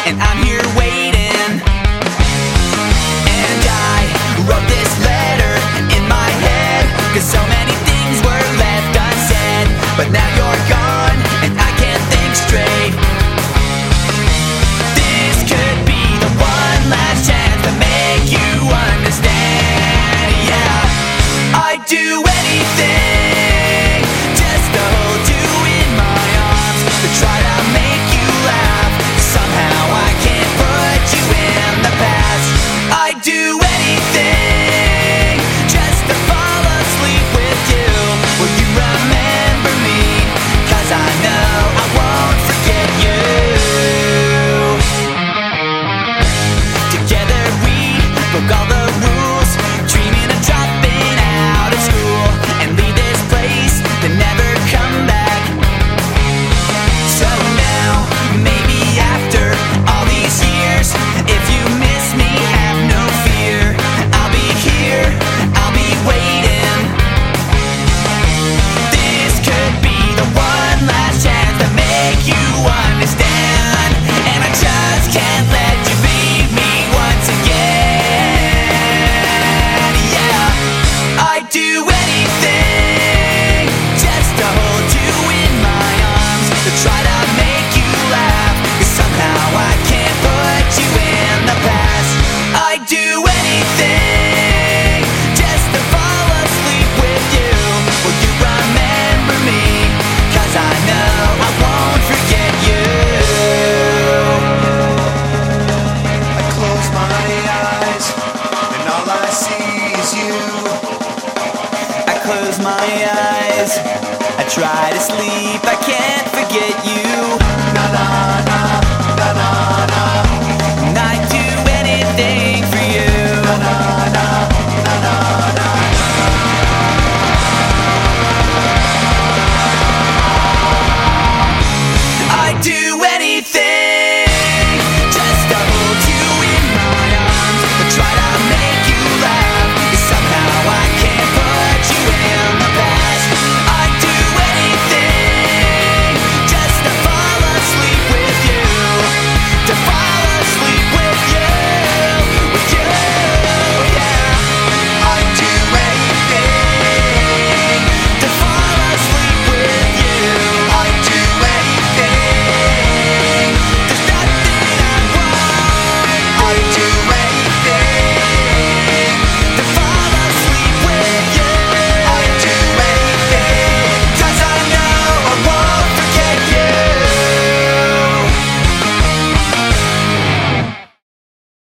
and I'm here waiting. And I wrote this letter in my head, 'cause so many things were left unsaid. But now you're gone, and I can't think straight. This could be the one last chance to make you understand. Yeah, I'd do anything just to hold you in my arms, to try to make you laugh. Somehow I can't put you in the past. I'd do anything just to fall asleep with you. Will you remember me? 'Cause I know I won't forget you. Together we broke all the rules, dreaming of dropping out of school and leave this place to never come back. So now, maybe after all these years, if you miss me, have no fear. I'll be here, I'll be waiting. This could be the one last chance to make you understand. And I just can't let you leave me once again. Yeah, I'd do anything just to hold you in my arms, to try to make you laugh. 'Cause somehow I can't put you in the past. I'd do anything just to fall asleep with you. Will you remember me? 'Cause I know I won't forget you. I close my eyes and all I see is you. I close my eyes, I try to sleep.